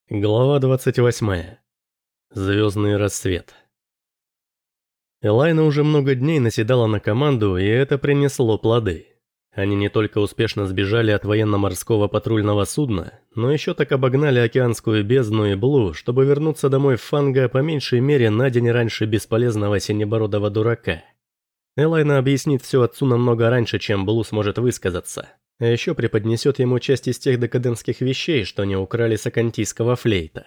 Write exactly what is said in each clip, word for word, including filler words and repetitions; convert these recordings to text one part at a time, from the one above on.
Глава двадцать восьмая. Звездный рассвет. Элайна уже много дней наседала на команду, и это принесло плоды. Они не только успешно сбежали от военно-морского патрульного судна, но еще так обогнали океанскую бездну и Блу, чтобы вернуться домой в Фанго по меньшей мере на день раньше бесполезного синебородого дурака. Элайна объяснит все отцу намного раньше, чем Блу сможет высказаться. А еще преподнесет ему часть из тех декадентских вещей, что они украли с акантийского флейта.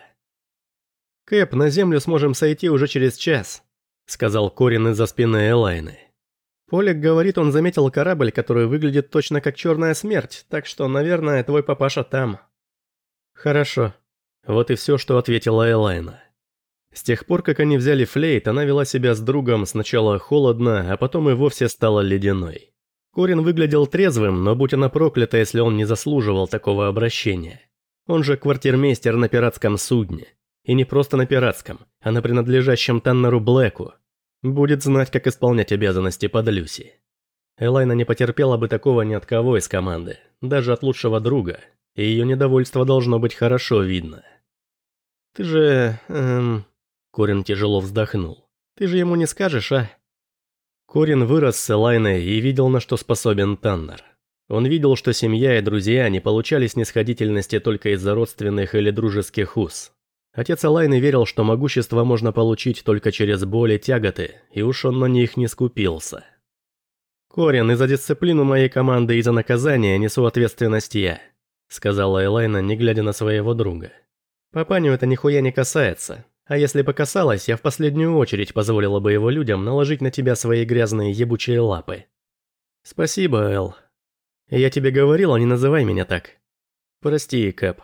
«Кэп, на землю сможем сойти уже через час», — сказал Корин из-за спины Элайны. «Полик говорит, он заметил корабль, который выглядит точно как черная смерть, так что, наверное, твой папаша там». «Хорошо». Вот и все, что ответила Элайна. С тех пор, как они взяли флейт, она вела себя с другом сначала холодно, а потом и вовсе стала ледяной. Корин выглядел трезвым, но будь она проклята, если он не заслуживал такого обращения. Он же квартирмейстер на пиратском судне. И не просто на пиратском, а на принадлежащем Таннеру Блэку. Будет знать, как исполнять обязанности под Люси. Элайна не потерпела бы такого ни от кого из команды, даже от лучшего друга, и ее недовольство должно быть хорошо видно. «Ты же... эм...» Корин тяжело вздохнул. «Ты же ему не скажешь, а?» Корин вырос с Элайной и видел, на что способен Таннер. Он видел, что семья и друзья не получали снисходительности только из-за родственных или дружеских уз. Отец Элайны верил, что могущество можно получить только через боль и тяготы, и уж он на них не скупился. «Корин, и за дисциплину моей команды, и за наказание несу ответственность я», — сказала Элайна, не глядя на своего друга. «Папаню это нихуя не касается. А если бы касалось, я в последнюю очередь позволила бы его людям наложить на тебя свои грязные ебучие лапы». «Спасибо, Эл. Я тебе говорила, не называй меня так». «Прости, Кэп».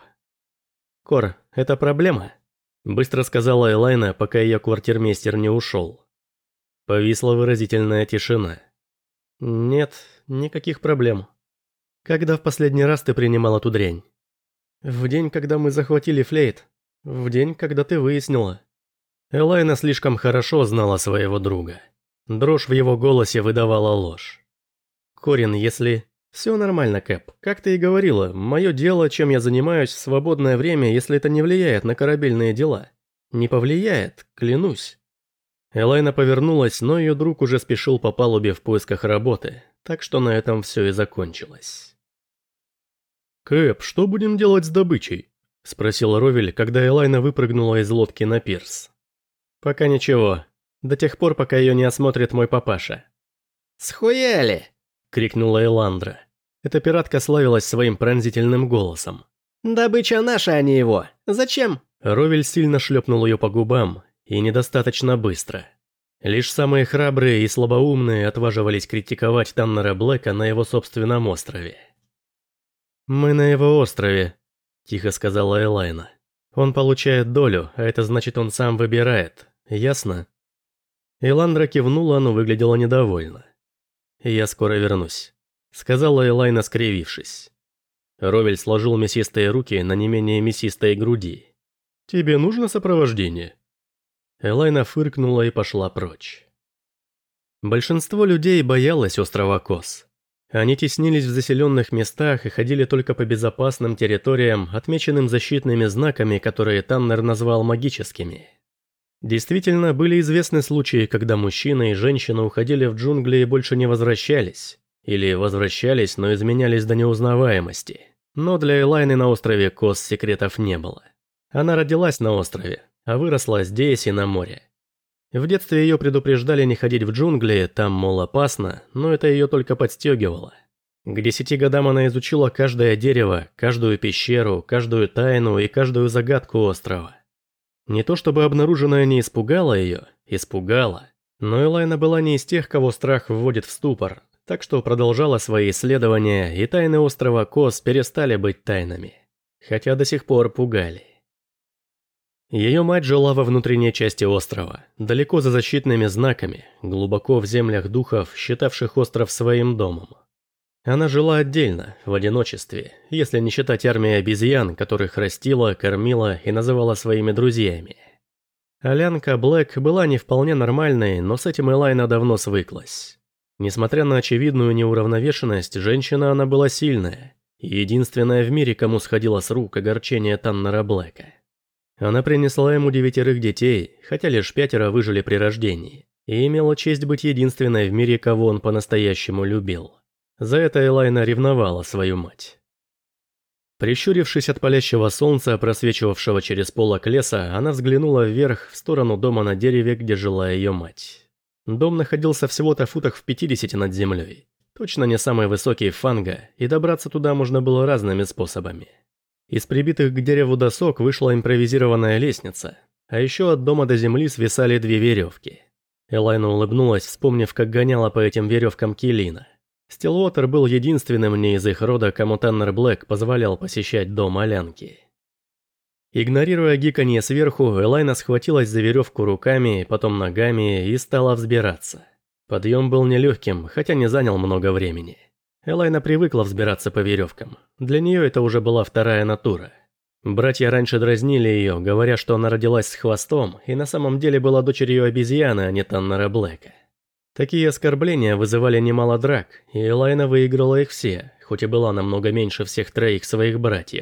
«Кор, это проблема?» – быстро сказала Элайна, пока ее квартирмейстер не ушел. Повисла выразительная тишина. «Нет, никаких проблем. Когда в последний раз ты принимал эту дрянь?» «В день, когда мы захватили флейт. В день, когда ты выяснила». Элайна слишком хорошо знала своего друга. Дрожь в его голосе выдавала ложь. «Корин, если...» «Все нормально, Кэп. Как ты и говорила, мое дело, чем я занимаюсь в свободное время, если это не влияет на корабельные дела. Не повлияет, клянусь». Элайна повернулась, но ее друг уже спешил по палубе в поисках работы, так что на этом все и закончилось. «Кэп, что будем делать с добычей?» – спросил Ровель, когда Элайна выпрыгнула из лодки на пирс. «Пока ничего. До тех пор, пока ее не осмотрит мой папаша». «Схуяли!» – крикнула Эландра. Эта пиратка славилась своим пронзительным голосом. «Добыча наша, а не его. Зачем?» Ровель сильно шлепнул ее по губам, и недостаточно быстро. Лишь самые храбрые и слабоумные отваживались критиковать Таннера Блэка на его собственном острове. «Мы на его острове», – тихо сказала Элайна. «Он получает долю, а это значит, он сам выбирает. Ясно?» Эландра кивнула, но выглядела недовольна. «Я скоро вернусь», — сказала Элайна, скривившись. Ровель сложил мясистые руки на не менее мясистой груди. «Тебе нужно сопровождение?» Элайна фыркнула и пошла прочь. Большинство людей боялось острова Кос. Они теснились в заселенных местах и ходили только по безопасным территориям, отмеченным защитными знаками, которые Таннер назвал магическими. Действительно, были известны случаи, когда мужчина и женщина уходили в джунгли и больше не возвращались. Или возвращались, но изменялись до неузнаваемости. Но для Элайны на острове Кос секретов не было. Она родилась на острове, а выросла здесь и на море. В детстве ее предупреждали не ходить в джунгли, там, мол, опасно, но это ее только подстегивало. К десяти годам она изучила каждое дерево, каждую пещеру, каждую тайну и каждую загадку острова. Не то чтобы обнаруженное не испугало ее, испугало, но Элайна была не из тех, кого страх вводит в ступор, так что продолжала свои исследования, и тайны острова Кос перестали быть тайнами, хотя до сих пор пугали. Ее мать жила во внутренней части острова, далеко за защитными знаками, глубоко в землях духов, считавших остров своим домом. Она жила отдельно, в одиночестве, если не считать армии обезьян, которых растила, кормила и называла своими друзьями. Алянка Блэк была не вполне нормальной, но с этим Элайна давно свыклась. Несмотря на очевидную неуравновешенность, женщина она была сильная, и единственная в мире, кому сходила с рук огорчение Таннера Блэка. Она принесла ему девятерых детей, хотя лишь пятеро выжили при рождении, и имела честь быть единственной в мире, кого он по-настоящему любил. За это Элайна ревновала свою мать. Прищурившись от палящего солнца, просвечивавшего через полок леса, она взглянула вверх в сторону дома на дереве, где жила ее мать. Дом находился всего-то в футах в пятидесяти над землей. Точно не самый высокий Фанга, и добраться туда можно было разными способами. Из прибитых к дереву досок вышла импровизированная лестница, а еще от дома до земли свисали две веревки. Элайна улыбнулась, вспомнив, как гоняла по этим веревкам Келина. Стиллуотер был единственным не из их рода, кому Таннер Блэк позволял посещать дом Алянки. Игнорируя гиканье сверху, Элайна схватилась за веревку руками, потом ногами и стала взбираться. Подъем был нелегким, хотя не занял много времени. Элайна привыкла взбираться по веревкам. Для нее это уже была вторая натура. Братья раньше дразнили ее, говоря, что она родилась с хвостом, и на самом деле была дочерью обезьяны, а не Таннера Блэка. Такие оскорбления вызывали немало драк, и Элайна выиграла их все, хоть и была намного меньше всех троих своих братьев.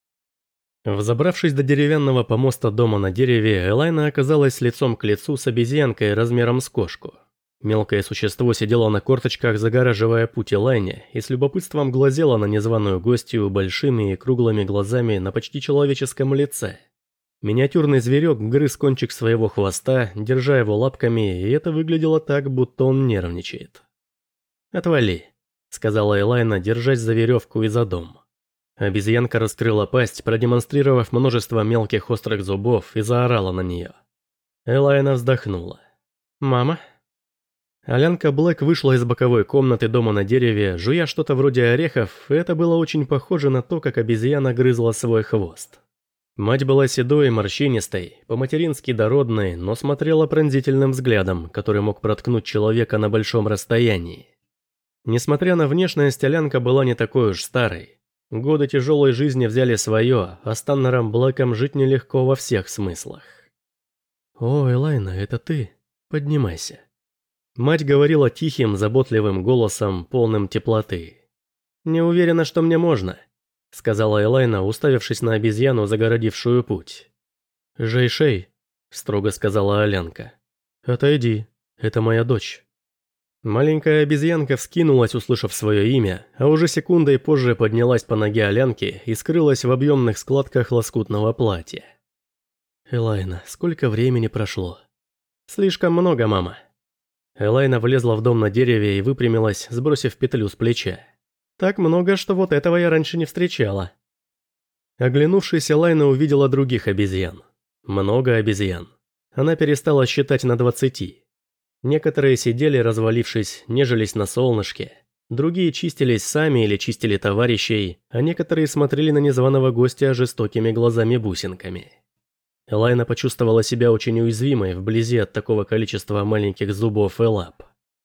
Взобравшись до деревянного помоста дома на дереве, Элайна оказалась лицом к лицу с обезьянкой размером с кошку. Мелкое существо сидело на корточках, загораживая путь Элайне, и с любопытством глазело на незваную гостью большими и круглыми глазами на почти человеческом лице. Миниатюрный зверек грыз кончик своего хвоста, держа его лапками, и это выглядело так, будто он нервничает. «Отвали», — сказала Элайна, держась за веревку и за дом. Обезьянка раскрыла пасть, продемонстрировав множество мелких острых зубов, и заорала на нее. Элайна вздохнула. «Мама?» Алянка Блэк вышла из боковой комнаты дома на дереве, жуя что-то вроде орехов, и это было очень похоже на то, как обезьяна грызла свой хвост. Мать была седой и морщинистой, по-матерински дородной, но смотрела пронзительным взглядом, который мог проткнуть человека на большом расстоянии. Несмотря на внешность, Алянка была не такой уж старой. Годы тяжелой жизни взяли свое, а с Таннером Блэком жить нелегко во всех смыслах. «О, Элайна, это ты? Поднимайся». Мать говорила тихим, заботливым голосом, полным теплоты. «Не уверена, что мне можно», — сказала Элайна, уставившись на обезьяну, загородившую путь. «Жейшей», — строго сказала Алянка. «Отойди, это моя дочь». Маленькая обезьянка вскинулась, услышав свое имя, а уже секундой позже поднялась по ноге Алянки и скрылась в объемных складках лоскутного платья. «Элайна, сколько времени прошло?» «Слишком много, мама». Элайна влезла в дом на дереве и выпрямилась, сбросив петлю с плеча. «Так много, что вот этого я раньше не встречала». Оглянувшись, Элайна увидела других обезьян. Много обезьян. Она перестала считать на двадцати. Некоторые сидели, развалившись, нежились на солнышке. Другие чистились сами или чистили товарищей, а некоторые смотрели на незваного гостя жестокими глазами-бусинками. Элайна почувствовала себя очень уязвимой вблизи от такого количества маленьких зубов и лап.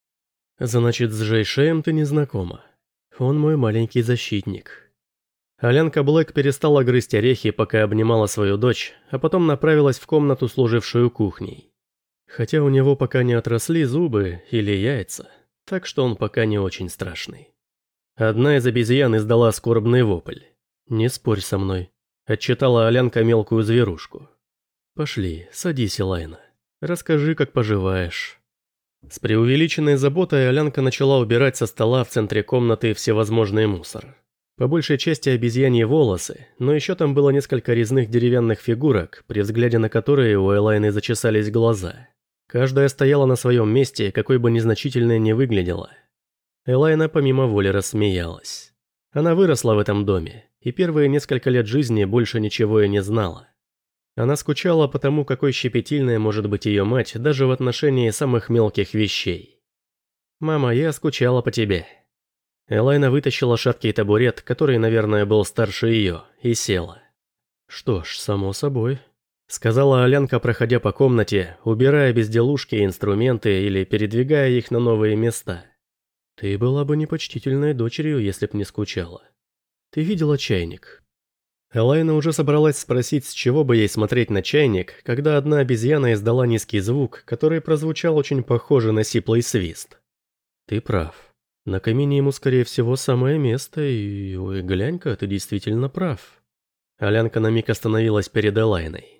«Значит, с Жейшеем ты не знакома. Он мой маленький защитник». Алянка Блэк перестала грызть орехи, пока обнимала свою дочь, а потом направилась в комнату, служившую кухней. Хотя у него пока не отросли зубы или яйца, так что он пока не очень страшный. Одна из обезьян издала скорбный вопль. «Не спорь со мной», — отчитала Алянка мелкую зверушку. «Пошли, садись, Элайна. Расскажи, как поживаешь». С преувеличенной заботой Алянка начала убирать со стола в центре комнаты всевозможный мусор. По большей части обезьяньи волосы, но еще там было несколько резных деревянных фигурок, при взгляде на которые у Элайны зачесались глаза. Каждая стояла на своем месте, какой бы незначительной ни выглядела. Элайна помимо воли рассмеялась. Она выросла в этом доме, и первые несколько лет жизни больше ничего и не знала. Она скучала по тому, какой щепетильной может быть ее мать даже в отношении самых мелких вещей. «Мама, я скучала по тебе». Элайна вытащила шаткий табурет, который, наверное, был старше ее, и села. «Что ж, само собой», — сказала Алянка, проходя по комнате, убирая безделушки и инструменты или передвигая их на новые места. «Ты была бы непочтительной дочерью, если б не скучала. Ты видела чайник?» Элайна уже собралась спросить, с чего бы ей смотреть на чайник, когда одна обезьяна издала низкий звук, который прозвучал очень похоже на сиплый свист. «Ты прав. На камине ему, скорее всего, самое место, и... Ой, глянь-ка, ты действительно прав». Алянка на миг остановилась перед Элайной.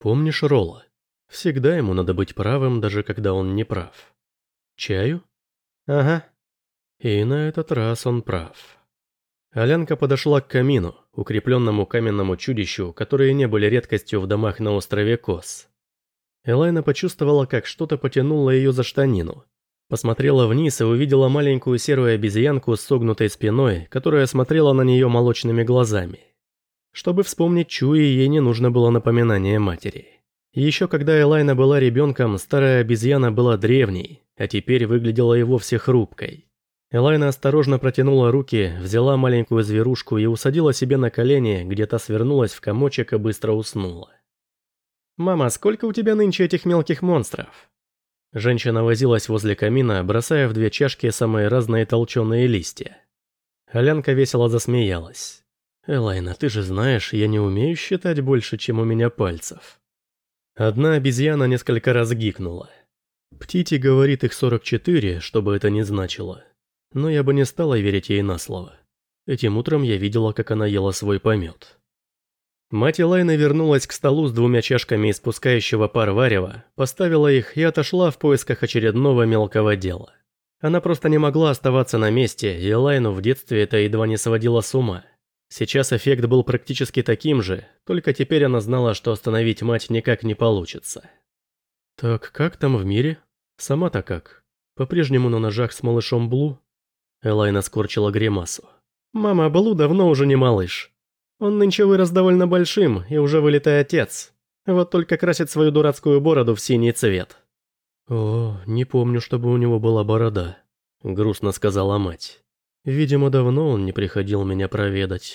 Помнишь Ролла? Всегда ему надо быть правым, даже когда он не прав. Чаю? Ага. И на этот раз он прав. Алянка подошла к камину, укрепленному каменному чудищу, которые не были редкостью в домах на острове Кос. Элайна почувствовала, как что-то потянуло ее за штанину. Посмотрела вниз и увидела маленькую серую обезьянку с согнутой спиной, которая смотрела на нее молочными глазами. Чтобы вспомнить Чуи, ей не нужно было напоминание матери. Еще когда Элайна была ребенком, старая обезьяна была древней, а теперь выглядела и вовсе хрупкой. Элайна осторожно протянула руки, взяла маленькую зверушку и усадила себе на колени, где та свернулась в комочек и быстро уснула. «Мама, сколько у тебя нынче этих мелких монстров?» Женщина возилась возле камина, бросая в две чашки самые разные толченые листья. Алянка весело засмеялась. «Элайна, ты же знаешь, я не умею считать больше, чем у меня пальцев». Одна обезьяна несколько раз гикнула. Птити говорит их сорок четыре, что бы это ни значило. Но я бы не стала верить ей на слово. Этим утром я видела, как она ела свой помет. Мать Элайны вернулась к столу с двумя чашками испускающего пар варева, поставила их и отошла в поисках очередного мелкого дела. Она просто не могла оставаться на месте, и Элайну в детстве это едва не сводило с ума. Сейчас эффект был практически таким же, только теперь она знала, что остановить мать никак не получится. «Так как там в мире? Сама-то как? По-прежнему на ножах с малышом Блу?» Элайна скорчила гримасу. «Мама, Блу давно уже не малыш. Он нынче вырос довольно большим и уже вылитый отец. Вот только красит свою дурацкую бороду в синий цвет». «О, не помню, чтобы у него была борода», — грустно сказала мать. «Видимо, давно он не приходил меня проведать».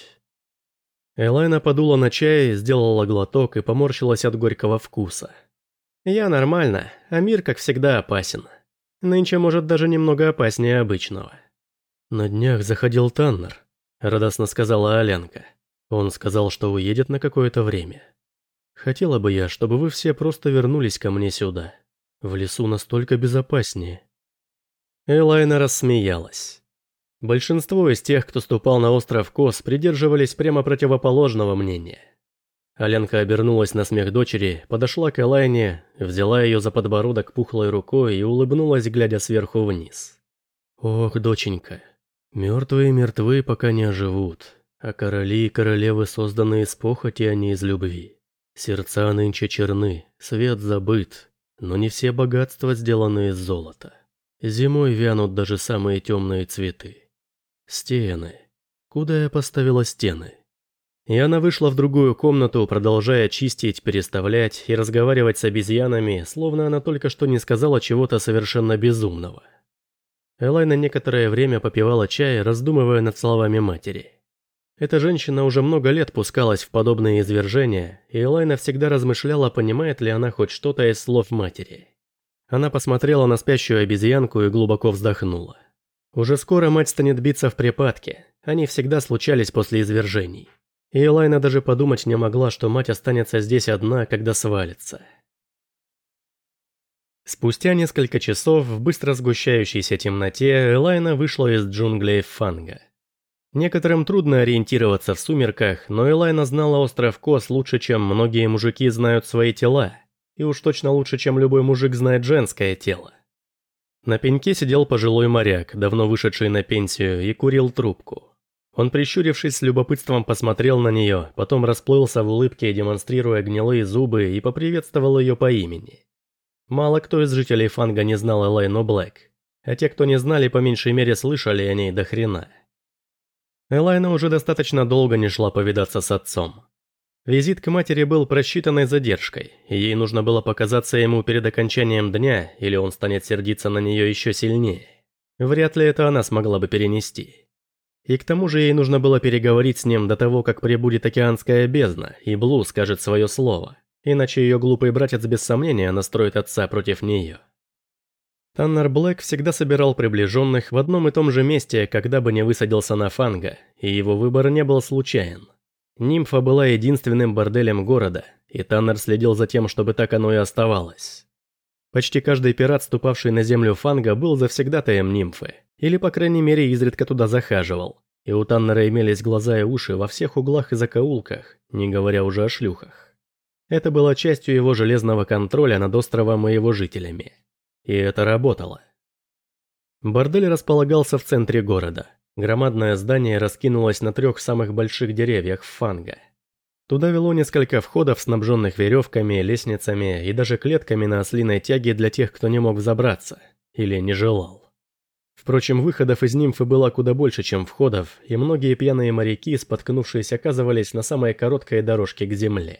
Элайна подула на чай, сделала глоток и поморщилась от горького вкуса. «Я нормально, а мир, как всегда, опасен. Нынче, может, даже немного опаснее обычного». «На днях заходил Таннер», — радостно сказала Алянка. «Он сказал, что уедет на какое-то время. Хотела бы я, чтобы вы все просто вернулись ко мне сюда. В лесу настолько безопаснее». Элайна рассмеялась. Большинство из тех, кто ступал на остров Кос, придерживались прямо противоположного мнения. Алянка обернулась на смех дочери, подошла к Элайне, взяла ее за подбородок пухлой рукой и улыбнулась, глядя сверху вниз. «Ох, доченька, мертвые мертвы, пока не оживут, а короли и королевы созданы из похоти, а не из любви. Сердца нынче черны, свет забыт, но не все богатства сделаны из золота. Зимой вянут даже самые темные цветы. Стены. Куда я поставила стены?» И она вышла в другую комнату, продолжая чистить, переставлять и разговаривать с обезьянами, словно она только что не сказала чего-то совершенно безумного. Элайна некоторое время попивала чай, раздумывая над словами матери. Эта женщина уже много лет пускалась в подобные извержения, и Элайна всегда размышляла, понимает ли она хоть что-то из слов матери. Она посмотрела на спящую обезьянку и глубоко вздохнула. Уже скоро мать станет биться в припадке, они всегда случались после извержений. И Элайна даже подумать не могла, что мать останется здесь одна, когда свалится. Спустя несколько часов в быстро сгущающейся темноте Элайна вышла из джунглей Фанга. Некоторым трудно ориентироваться в сумерках, но Элайна знала остров Кос лучше, чем многие мужики знают свои тела, и уж точно лучше, чем любой мужик знает женское тело. На пеньке сидел пожилой моряк, давно вышедший на пенсию, и курил трубку. Он, прищурившись, с любопытством посмотрел на нее, потом расплылся в улыбке, демонстрируя гнилые зубы, и поприветствовал ее по имени. Мало кто из жителей Фанга не знал Элайну Блэк, а те, кто не знали, по меньшей мере слышали о ней до хрена. Элайна уже достаточно долго не шла повидаться с отцом. Визит к матери был просчитанной задержкой, и ей нужно было показаться ему перед окончанием дня, или он станет сердиться на нее еще сильнее. Вряд ли это она смогла бы перенести. И к тому же ей нужно было переговорить с ним до того, как прибудет океанская бездна, и Блу скажет свое слово, иначе ее глупый братец без сомнения настроит отца против нее. Таннер Блэк всегда собирал приближенных в одном и том же месте, когда бы не высадился на Фанга, и его выбор не был случайен. Нимфа была единственным борделем города, и Таннер следил за тем, чтобы так оно и оставалось. Почти каждый пират, ступавший на землю Фанга, был завсегдатаем нимфы, или, по крайней мере, изредка туда захаживал, и у Таннера имелись глаза и уши во всех углах и закоулках, не говоря уже о шлюхах. Это было частью его железного контроля над островом и его жителями. И это работало. Бордель располагался в центре города. Громадное здание раскинулось на трех самых больших деревьях Фанга. Туда вело несколько входов, снабженных веревками, лестницами и даже клетками на ослиной тяге для тех, кто не мог взобраться или не желал. Впрочем, выходов из нимфы было куда больше, чем входов, и многие пьяные моряки, споткнувшись, оказывались на самой короткой дорожке к земле.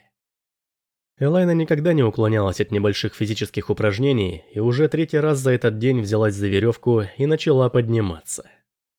Элайна никогда не уклонялась от небольших физических упражнений, и уже третий раз за этот день взялась за веревку и начала подниматься.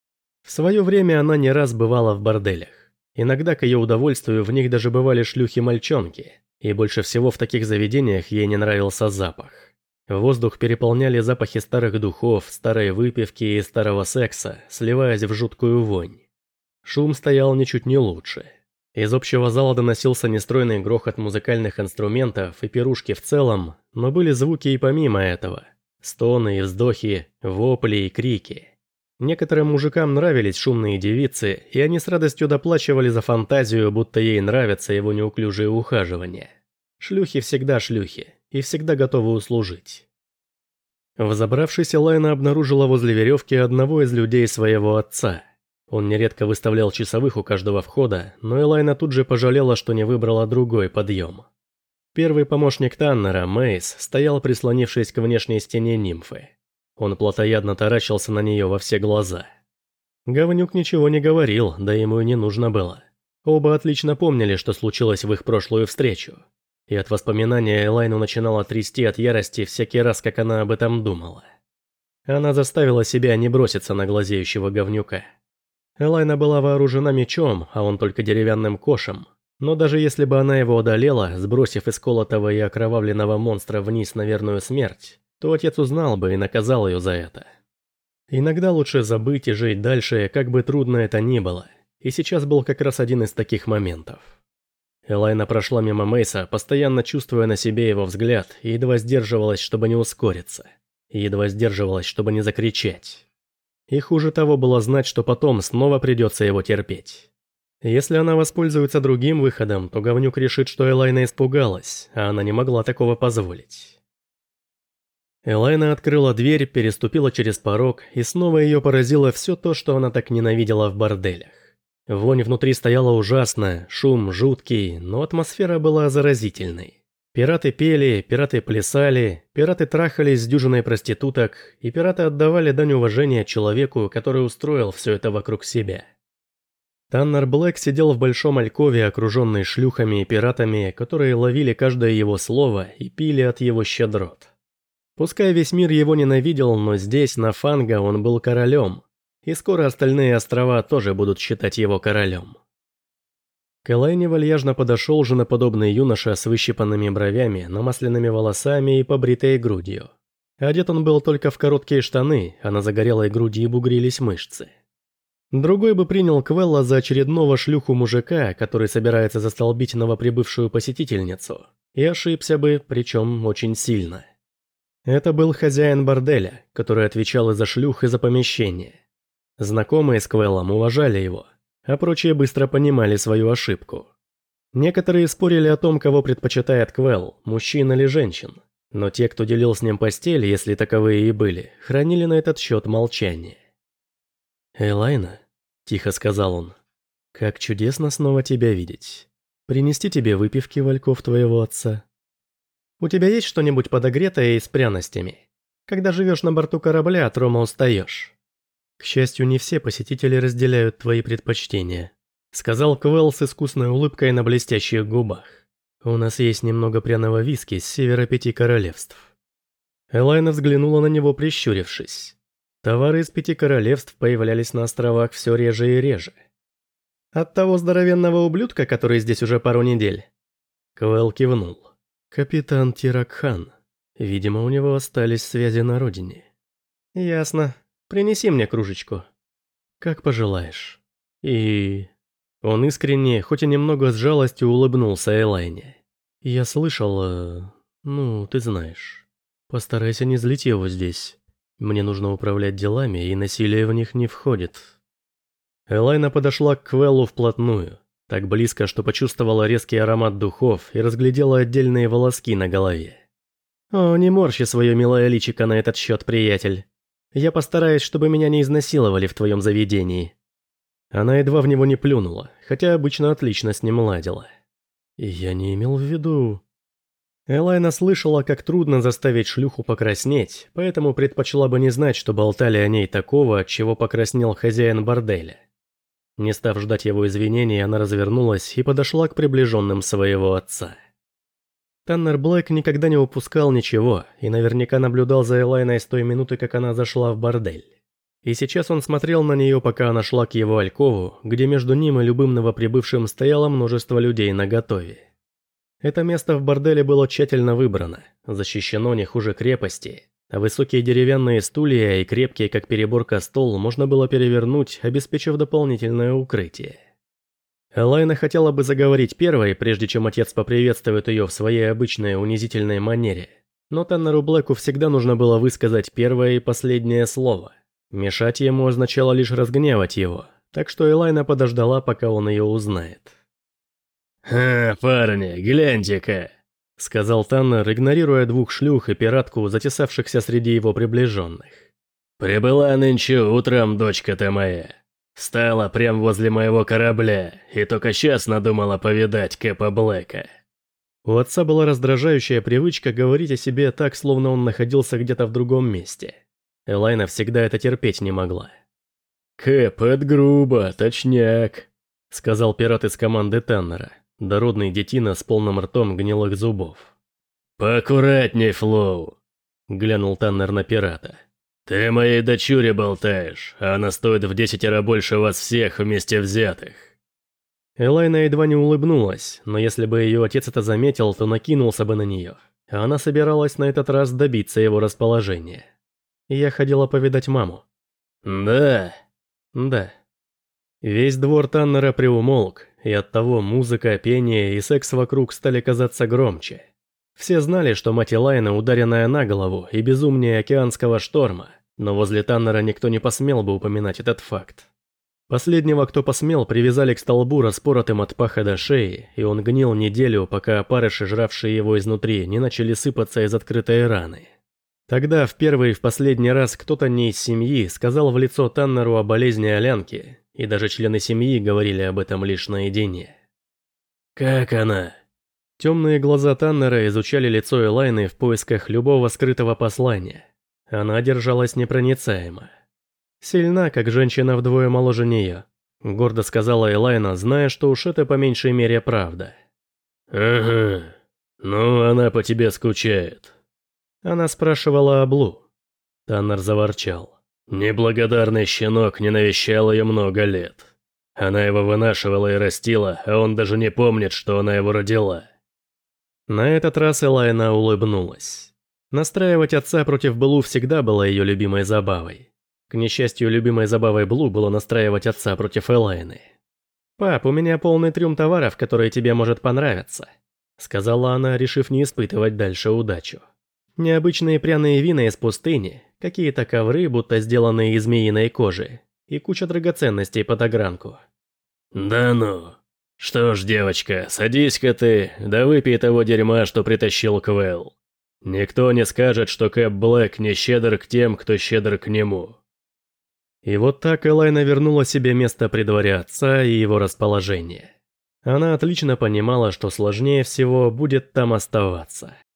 В свое время она не раз бывала в борделях. Иногда к ее удовольствию в них даже бывали шлюхи-мальчонки, и больше всего в таких заведениях ей не нравился запах. Воздух переполняли запахи старых духов, старой выпивки и старого секса, сливаясь в жуткую вонь. Шум стоял ничуть не лучше. Из общего зала доносился нестройный грохот музыкальных инструментов и пирушки в целом, но были звуки и помимо этого. Стоны и вздохи, вопли и крики. Некоторым мужикам нравились шумные девицы, и они с радостью доплачивали за фантазию, будто ей нравятся его неуклюжие ухаживания. Шлюхи всегда шлюхи, и всегда готовы услужить. Взобравшись, Элайна обнаружила возле веревки одного из людей своего отца. Он нередко выставлял часовых у каждого входа, но Элайна тут же пожалела, что не выбрала другой подъем. Первый помощник Таннера, Мейс, стоял, прислонившись к внешней стене нимфы. Он плотоядно таращился на нее во все глаза. Говнюк ничего не говорил, да ему и не нужно было. Оба отлично помнили, что случилось в их прошлую встречу. И от воспоминания Элайну начинала трясти от ярости всякий раз, как она об этом думала. Она заставила себя не броситься на глазеющего говнюка. Элайна была вооружена мечом, а он только деревянным кошем. Но даже если бы она его одолела, сбросив исколотого и окровавленного монстра вниз на верную смерть, то отец узнал бы и наказал ее за это. Иногда лучше забыть и жить дальше, как бы трудно это ни было, и сейчас был как раз один из таких моментов. Элайна прошла мимо Мейса, постоянно чувствуя на себе его взгляд, и едва сдерживалась, чтобы не ускориться, и едва сдерживалась, чтобы не закричать. И хуже того было знать, что потом снова придется его терпеть. Если она воспользуется другим выходом, то говнюк решит, что Элайна испугалась, а она не могла такого позволить. Элайна открыла дверь, переступила через порог, и снова ее поразило все то, что она так ненавидела в борделях. Вонь внутри стояла ужасная, шум жуткий, но атмосфера была заразительной. Пираты пели, пираты плясали, пираты трахались с дюжиной проституток, и пираты отдавали дань уважения человеку, который устроил все это вокруг себя. Таннер Блэк сидел в большом алькове, окруженный шлюхами и пиратами, которые ловили каждое его слово и пили от его щедрот. Пускай весь мир его ненавидел, но здесь, на Фанга, он был королем, и скоро остальные острова тоже будут считать его королем. К Элайне вальяжно подошел женоподобный юноша с выщипанными бровями, намасленными волосами и побритой грудью. Одет он был только в короткие штаны, а на загорелой груди бугрились мышцы. Другой бы принял Квелла за очередного шлюху-мужика, который собирается застолбить новоприбывшую посетительницу, и ошибся бы, причем очень сильно. Это был хозяин борделя, который отвечал и за шлюх, и за помещение. Знакомые с Квеллом уважали его, а прочие быстро понимали свою ошибку. Некоторые спорили о том, кого предпочитает Квелл, мужчин или женщин, но те, кто делил с ним постель, если таковые и были, хранили на этот счет молчание. «Элайна», – тихо сказал он, – «как чудесно снова тебя видеть. Принести тебе выпивки, вальков твоего отца?» «У тебя есть что-нибудь подогретое и с пряностями? Когда живешь на борту корабля, от рома устаешь». «К счастью, не все посетители разделяют твои предпочтения», — сказал Квелл с искусной улыбкой на блестящих губах. «У нас есть немного пряного виски с севера Пяти Королевств». Элайна взглянула на него, прищурившись. Товары из Пяти Королевств появлялись на островах все реже и реже. «От того здоровенного ублюдка, который здесь уже пару недель?» Квелл кивнул. «Капитан Тиракхан. Видимо, у него остались связи на родине». «Ясно. Принеси мне кружечку». «Как пожелаешь». И... Он искренне, хоть и немного с жалостью, улыбнулся Элайне. «Я слышал... Э, ну, ты знаешь. Постарайся не злить его здесь. Мне нужно управлять делами, и насилие в них не входит». Элайна подошла к Квеллу вплотную. Так близко, что почувствовала резкий аромат духов и разглядела отдельные волоски на голове. «О, не морщи свое милое личико на этот счет, приятель. Я постараюсь, чтобы меня не изнасиловали в твоем заведении». Она едва в него не плюнула, хотя обычно отлично с ним ладила. «Я не имел в виду...» Элайна слышала, как трудно заставить шлюху покраснеть, поэтому предпочла бы не знать, что болтали о ней такого, от чего покраснел хозяин борделя. Не став ждать его извинений, она развернулась и подошла к приближенным своего отца. Таннер Блэк никогда не упускал ничего и наверняка наблюдал за Элайной с той минуты, как она зашла в бордель. И сейчас он смотрел на нее, пока она шла к его алькову, где между ним и любым новоприбывшим стояло множество людей наготове. Это место в борделе было тщательно выбрано, защищено не хуже крепости, а высокие деревянные стулья и крепкие, как переборка, стол можно было перевернуть, обеспечив дополнительное укрытие. Элайна хотела бы заговорить первой, прежде чем отец поприветствует ее в своей обычной унизительной манере, но Таннеру Блэку всегда нужно было высказать первое и последнее слово. Мешать ему означало лишь разгневать его, так что Элайна подождала, пока он ее узнает. «Ха, парни, гляньте-ка», — сказал Таннер, игнорируя двух шлюх и пиратку, затесавшихся среди его приближенных. «Прибыла нынче утром дочка-то моя. Встала прямо возле моего корабля и только сейчас надумала повидать Кэпа Блэка». У отца была раздражающая привычка говорить о себе так, словно он находился где-то в другом месте. Элайна всегда это терпеть не могла. «Кэп, это грубо, точняк», — сказал пират из команды Таннера, дородный детина с полным ртом гнилых зубов. «Поаккуратней, Флоу», — глянул Таннер на пирата. «Ты моей дочуре болтаешь, а она стоит в десятеро больше вас всех вместе взятых». Элайна едва не улыбнулась, но если бы ее отец это заметил, то накинулся бы на нее. А она собиралась на этот раз добиться его расположения. Я ходила повидать маму. «Да?» «Да». Весь двор Таннера приумолк, и оттого музыка, пение и секс вокруг стали казаться громче. Все знали, что мать Элайны ударенная на голову и безумнее океанского шторма, но возле Таннера никто не посмел бы упоминать этот факт. Последнего, кто посмел, привязали к столбу распоротым от паха до шеи, и он гнил неделю, пока опарыши, жравшие его изнутри, не начали сыпаться из открытой раны. Тогда в первый и в последний раз кто-то не из семьи сказал в лицо Таннеру о болезни Олянки, и даже члены семьи говорили об этом лишь наедине. «Как она?» Темные глаза Таннера изучали лицо Элайны в поисках любого скрытого послания. Она держалась непроницаемо. «Сильна, как женщина вдвое моложе нее», — гордо сказала Элайна, зная, что уж это по меньшей мере правда. «Ага, ну она по тебе скучает». Она спрашивала о Блу. Таннер заворчал. «Неблагодарный щенок не навещал ее много лет. Она его вынашивала и растила, а он даже не помнит, что она его родила». На этот раз Элайна улыбнулась. Настраивать отца против Блу всегда была ее любимой забавой. К несчастью, любимой забавой Блу было настраивать отца против Элайны. «Пап, у меня полный трюм товаров, которые тебе может понравиться», — сказала она, решив не испытывать дальше удачу. «Необычные пряные вина из пустыни, какие-то ковры, будто сделанные из змеиной кожи, и куча драгоценностей под огранку». «Да ну. Что ж, девочка, садись-ка ты, да выпей того дерьма, что притащил Квелл. Никто не скажет, что Кэп Блэк не щедр к тем, кто щедр к нему». И вот так Элайна вернула себе место при дворе отца и его расположение. Она отлично понимала, что сложнее всего будет там оставаться.